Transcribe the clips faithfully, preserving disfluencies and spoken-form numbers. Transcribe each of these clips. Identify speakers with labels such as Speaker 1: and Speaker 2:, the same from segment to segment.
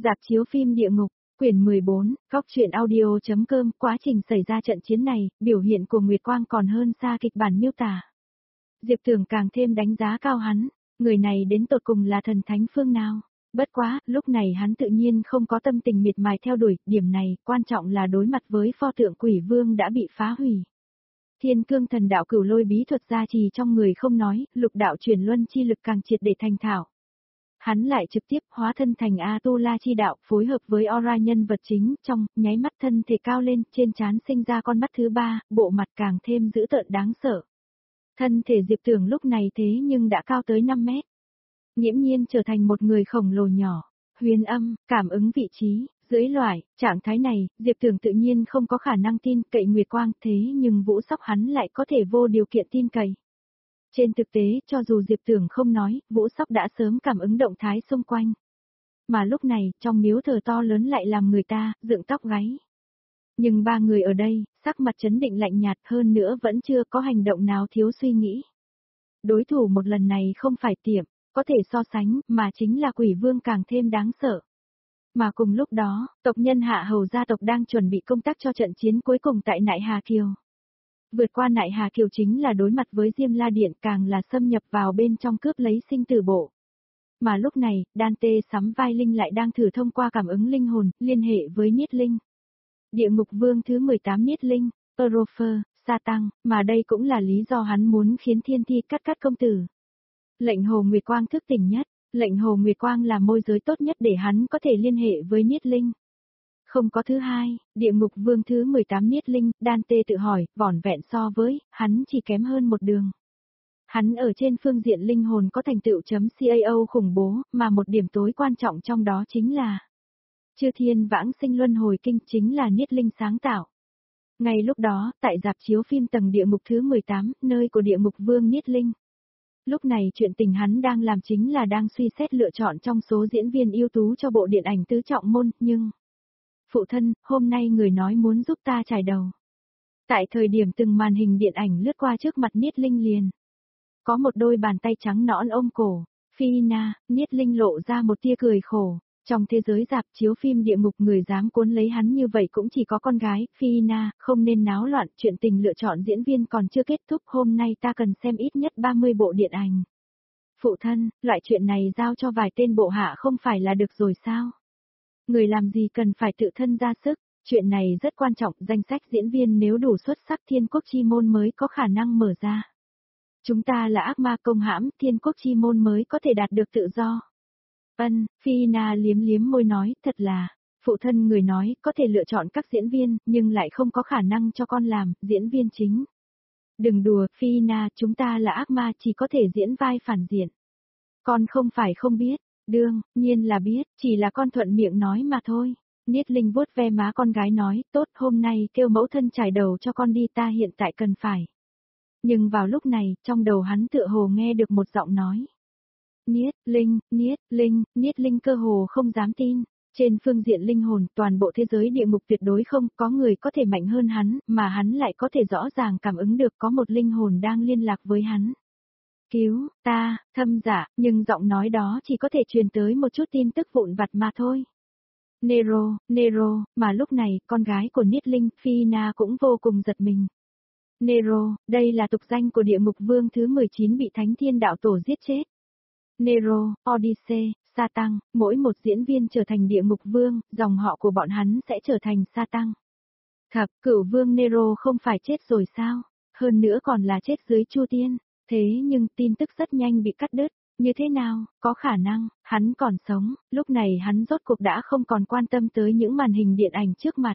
Speaker 1: Rạp chiếu phim Địa Ngục, quyển mười bốn, góc truyện audio.com. Quá trình xảy ra trận chiến này, biểu hiện của Nguyệt Quang còn hơn xa kịch bản miêu tả. Diệp Tưởng càng thêm đánh giá cao hắn, người này đến tột cùng là thần thánh phương nào. Bất quá, lúc này hắn tự nhiên không có tâm tình miệt mài theo đuổi, điểm này, quan trọng là đối mặt với pho tượng quỷ vương đã bị phá hủy. Thiên cương thần đạo cửu lôi bí thuật gia trì trong người không nói, lục đạo chuyển luân chi lực càng triệt để thành thạo. Hắn lại trực tiếp hóa thân thành A-tu-la chi đạo, phối hợp với aura nhân vật chính, trong, nháy mắt thân thể cao lên, trên trán sinh ra con mắt thứ ba, bộ mặt càng thêm dữ tợn đáng sợ. Thân thể Diệp Tưởng lúc này thế nhưng đã cao tới năm mét. Nghiễm nhiên trở thành một người khổng lồ nhỏ, huyền âm, cảm ứng vị trí, dưới loại, trạng thái này, Diệp Tưởng tự nhiên không có khả năng tin cậy Nguyệt Quang thế nhưng Vũ Sóc hắn lại có thể vô điều kiện tin cậy. Trên thực tế, cho dù Diệp Tưởng không nói, Vũ Sóc đã sớm cảm ứng động thái xung quanh. Mà lúc này, trong miếu thờ to lớn lại làm người ta, dựng tóc gáy. Nhưng ba người ở đây, sắc mặt trấn định lạnh nhạt hơn nữa vẫn chưa có hành động nào thiếu suy nghĩ. Đối thủ một lần này không phải tiệm, có thể so sánh, mà chính là quỷ vương càng thêm đáng sợ. Mà cùng lúc đó, tộc nhân Hạ Hầu gia tộc đang chuẩn bị công tác cho trận chiến cuối cùng tại Nại Hà Kiều. Vượt qua Nại Hà Kiều chính là đối mặt với Diêm La Điện, càng là xâm nhập vào bên trong cướp lấy sinh tử bộ. Mà lúc này, Đan Tê sắm vai Linh lại đang thử thông qua cảm ứng linh hồn, liên hệ với Niết Linh. Địa ngục vương thứ mười tám Niết Linh, Eurofer, Sa Tăng, mà đây cũng là lý do hắn muốn khiến Thiên Thi cắt cắt công tử. Lệnh Hồ Nguyệt Quang thức tỉnh nhất, lệnh Hồ Nguyệt Quang là môi giới tốt nhất để hắn có thể liên hệ với Niết Linh. Không có thứ hai, địa ngục vương thứ mười tám Niết Linh, Đan Tê tự hỏi, vỏn vẹn so với, hắn chỉ kém hơn một đường. Hắn ở trên phương diện linh hồn có thành tựu chấm cao khủng bố, mà một điểm tối quan trọng trong đó chính là Chư Thiên Vãng Sinh Luân Hồi Kinh chính là Niết Linh sáng tạo. Ngay lúc đó, tại rạp chiếu phim tầng địa ngục thứ mười tám, nơi của địa ngục vương Niết Linh. Lúc này chuyện tình hắn đang làm chính là đang suy xét lựa chọn trong số diễn viên ưu tú cho bộ điện ảnh tứ trọng môn, nhưng... Phụ thân, hôm nay người nói muốn giúp ta trải đầu. Tại thời điểm từng màn hình điện ảnh lướt qua trước mặt Niết Linh liền. Có một đôi bàn tay trắng nõn ôm cổ, Phi Na, Niết Linh lộ ra một tia cười khổ. Trong thế giới rạp chiếu phim địa ngục người dám cuốn lấy hắn như vậy cũng chỉ có con gái, Phi Na, không nên náo loạn, chuyện tình lựa chọn diễn viên còn chưa kết thúc, hôm nay ta cần xem ít nhất ba mươi bộ điện ảnh. Phụ thân, loại chuyện này giao cho vài tên bộ hạ không phải là được rồi sao? Người làm gì cần phải tự thân ra sức, chuyện này rất quan trọng, danh sách diễn viên nếu đủ xuất sắc Thiên Quốc Chi Môn mới có khả năng mở ra. Chúng ta là ác ma công hãm, Thiên Quốc Chi Môn mới có thể đạt được tự do. Ân, Phi Na liếm liếm môi nói, thật là, phụ thân người nói, có thể lựa chọn các diễn viên, nhưng lại không có khả năng cho con làm, diễn viên chính. Đừng đùa, Phi Na, chúng ta là ác ma chỉ có thể diễn vai phản diện. Con không phải không biết, đương, nhiên là biết, chỉ là con thuận miệng nói mà thôi. Niết Linh vuốt ve má con gái nói, tốt, hôm nay kêu mẫu thân trải đầu cho con đi, ta hiện tại cần phải. Nhưng vào lúc này, trong đầu hắn tựa hồ nghe được một giọng nói. Niết Linh, Niết Linh, Niết Linh cơ hồ không dám tin. Trên phương diện linh hồn, toàn bộ thế giới địa ngục tuyệt đối không có người có thể mạnh hơn hắn, mà hắn lại có thể rõ ràng cảm ứng được có một linh hồn đang liên lạc với hắn. Cứu, ta, thâm giả, nhưng giọng nói đó chỉ có thể truyền tới một chút tin tức vụn vặt mà thôi. Nero, Nero, mà lúc này, con gái của Niết Linh, Phi Na cũng vô cùng giật mình. Nero, đây là tục danh của địa ngục vương thứ mười chín bị Thánh Thiên Đạo Tổ giết chết. Nero, Odyssey, Sa Tăng, mỗi một diễn viên trở thành địa ngục vương, dòng họ của bọn hắn sẽ trở thành Sa Tăng. Thập, cửu vương Nero không phải chết rồi sao? Hơn nữa còn là chết dưới Chu Tiên. Thế nhưng tin tức rất nhanh bị cắt đứt. Như thế nào, có khả năng, hắn còn sống, lúc này hắn rốt cuộc đã không còn quan tâm tới những màn hình điện ảnh trước mặt.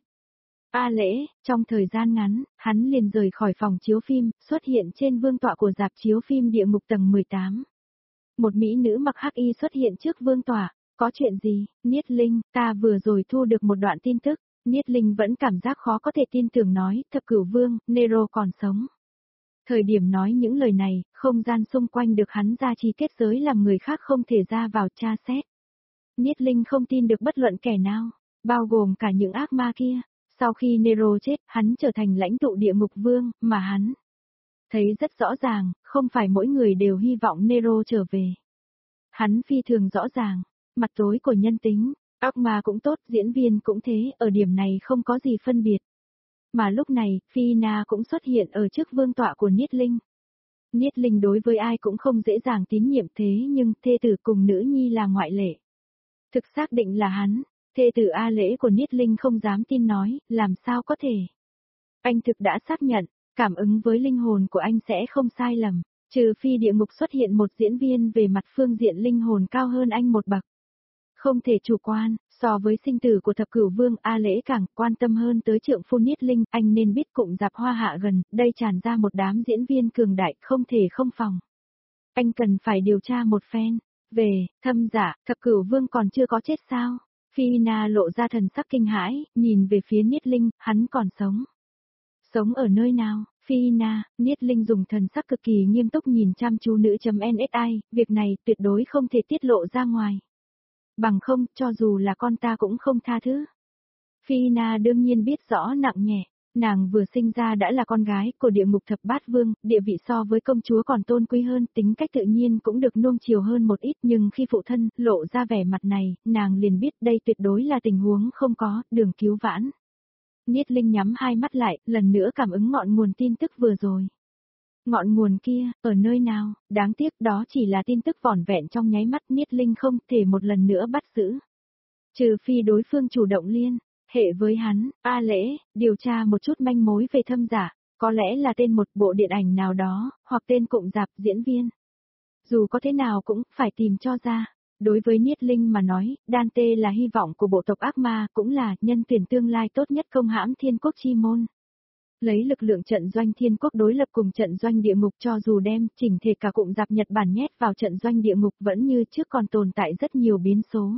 Speaker 1: A Lễ, trong thời gian ngắn, hắn liền rời khỏi phòng chiếu phim, xuất hiện trên vương tọa của rạp chiếu phim địa ngục tầng mười tám. Một mỹ nữ mặc hắc y xuất hiện trước vương tọa, có chuyện gì, Niết Linh, ta vừa rồi thu được một đoạn tin tức, Niết Linh vẫn cảm giác khó có thể tin tưởng nói, thập cửu vương, Nero còn sống. Thời điểm nói những lời này, không gian xung quanh được hắn ra trì kết giới làm người khác không thể ra vào tra xét. Niết Linh không tin được bất luận kẻ nào, bao gồm cả những ác ma kia. Sau khi Nero chết, hắn trở thành lãnh tụ địa ngục vương, mà hắn thấy rất rõ ràng, không phải mỗi người đều hy vọng Nero trở về. Hắn phi thường rõ ràng, mặt tối của nhân tính, Ác ma cũng tốt, diễn viên cũng thế, ở điểm này không có gì phân biệt. Mà lúc này, Phi Na cũng xuất hiện ở trước vương tọa của Niết Linh. Niết Linh đối với ai cũng không dễ dàng tín nhiệm thế nhưng thê tử cùng nữ nhi là ngoại lệ. Thực xác định là hắn, thê tử A Lễ của Niết Linh không dám tin nói, làm sao có thể. Anh thực đã xác nhận, cảm ứng với linh hồn của anh sẽ không sai lầm, trừ phi địa ngục xuất hiện một diễn viên về mặt phương diện linh hồn cao hơn anh một bậc. Không thể chủ quan, so với sinh tử của thập cửu vương A Lễ càng quan tâm hơn tới trượng phu Niết Linh, anh nên biết cụm rạp Hoa Hạ gần, đây tràn ra một đám diễn viên cường đại, không thể không phòng. Anh cần phải điều tra một phen. Về, thâm giả, thập cửu vương còn chưa có chết sao? Phi Na lộ ra thần sắc kinh hãi, nhìn về phía Niết Linh, hắn còn sống. Sống ở nơi nào? Phi Na, Niết Linh dùng thần sắc cực kỳ nghiêm túc nhìn chăm chú nữ chấm en ét i, việc này tuyệt đối không thể tiết lộ ra ngoài. Bằng không, cho dù là con ta cũng không tha thứ. Phi Na đương nhiên biết rõ nặng nhẹ, nàng vừa sinh ra đã là con gái của địa ngục thập bát vương, địa vị so với công chúa còn tôn quý hơn, tính cách tự nhiên cũng được nuông chiều hơn một ít, nhưng khi phụ thân lộ ra vẻ mặt này, nàng liền biết đây tuyệt đối là tình huống không có, đường cứu vãn. Niết Linh nhắm hai mắt lại, lần nữa cảm ứng ngọn nguồn tin tức vừa rồi. Ngọn nguồn kia, ở nơi nào, đáng tiếc đó chỉ là tin tức vỏn vẹn trong nháy mắt, Niết Linh không thể một lần nữa bắt giữ. Trừ phi đối phương chủ động liên hệ với hắn, A Lễ, điều tra một chút manh mối về thâm giả, có lẽ là tên một bộ điện ảnh nào đó, hoặc tên cụm rạp diễn viên. Dù có thế nào cũng phải tìm cho ra. Đối với Niết Linh mà nói, Dante là hy vọng của bộ tộc ác ma, cũng là nhân tuyển tương lai tốt nhất công hãm thiên quốc chi môn. Lấy lực lượng trận doanh thiên quốc đối lập cùng trận doanh địa ngục, cho dù đem chỉnh thể cả cụm rạp Nhật Bản nhét vào trận doanh địa ngục vẫn như trước còn tồn tại rất nhiều biến số.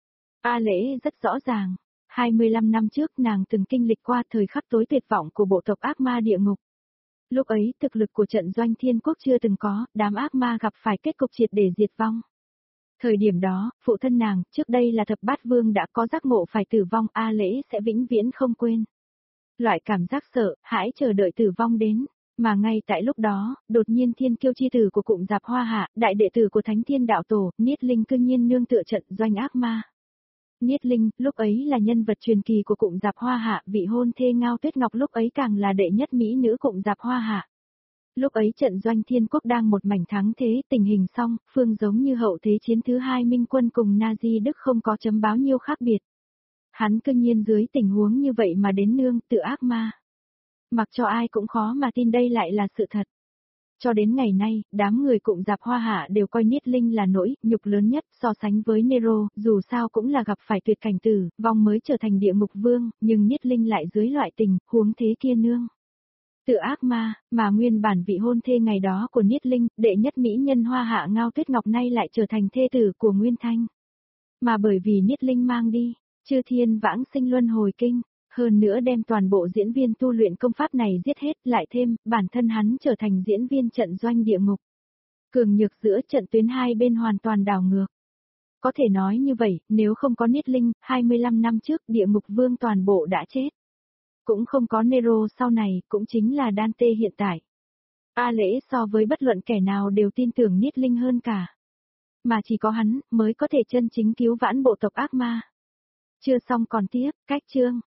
Speaker 1: A Lễ rất rõ ràng, hai mươi lăm năm trước nàng từng kinh lịch qua thời khắc tối tuyệt vọng của bộ tộc ác ma địa ngục. Lúc ấy thực lực của trận doanh thiên quốc chưa từng có, đám ác ma gặp phải kết cục triệt để diệt vong. Thời điểm đó, phụ thân nàng, trước đây là thập bát vương đã có giác ngộ phải tử vong, A Lễ sẽ vĩnh viễn không quên. Loại cảm giác sợ, hãi chờ đợi tử vong đến, mà ngay tại lúc đó, đột nhiên thiên kiêu chi tử của cụm rạp Hoa Hạ, đại đệ tử của Thánh Thiên Đạo Tổ, Niết Linh cư nhiên nương tựa trận doanh ác ma. Niết Linh, lúc ấy là nhân vật truyền kỳ của cụm rạp Hoa Hạ, vị hôn thê Ngao Tuyết Ngọc lúc ấy càng là đệ nhất mỹ nữ cụm rạp Hoa Hạ. Lúc ấy trận doanh thiên quốc đang một mảnh thắng thế, tình hình song, phương giống như hậu thế chiến thứ hai Minh quân cùng Nazi Đức không có chấm báo nhiêu khác biệt. Hắn cư nhiên dưới tình huống như vậy mà đến nương tự ác ma. Mặc cho ai cũng khó mà tin đây lại là sự thật. Cho đến ngày nay, đám người cụm rạp Hoa Hạ đều coi Niết Linh là nỗi nhục lớn nhất so sánh với Nero, dù sao cũng là gặp phải tuyệt cảnh tử, vong mới trở thành địa ngục vương, nhưng Niết Linh lại dưới loại tình huống thế kia nương. Tự ác ma, mà nguyên bản vị hôn thê ngày đó của Niết Linh, đệ nhất mỹ nhân Hoa Hạ Ngao Tuyết Ngọc nay lại trở thành thê tử của Nguyên Thanh. Mà bởi vì Niết Linh mang đi, chư thiên vãng sinh luân hồi kinh, hơn nữa đem toàn bộ diễn viên tu luyện công pháp này giết hết, lại thêm, bản thân hắn trở thành diễn viên trận doanh địa ngục. Cường nhược giữa trận tuyến hai bên hoàn toàn đảo ngược. Có thể nói như vậy, nếu không có Niết Linh, hai mươi lăm năm trước địa ngục vương toàn bộ đã chết. Cũng không có Nero sau này, cũng chính là Dante hiện tại. A Lễ so với bất luận kẻ nào đều tin tưởng Niết Linh hơn cả. Mà chỉ có hắn, mới có thể chân chính cứu vãn bộ tộc ác ma. Chưa xong còn tiếp, cách chương.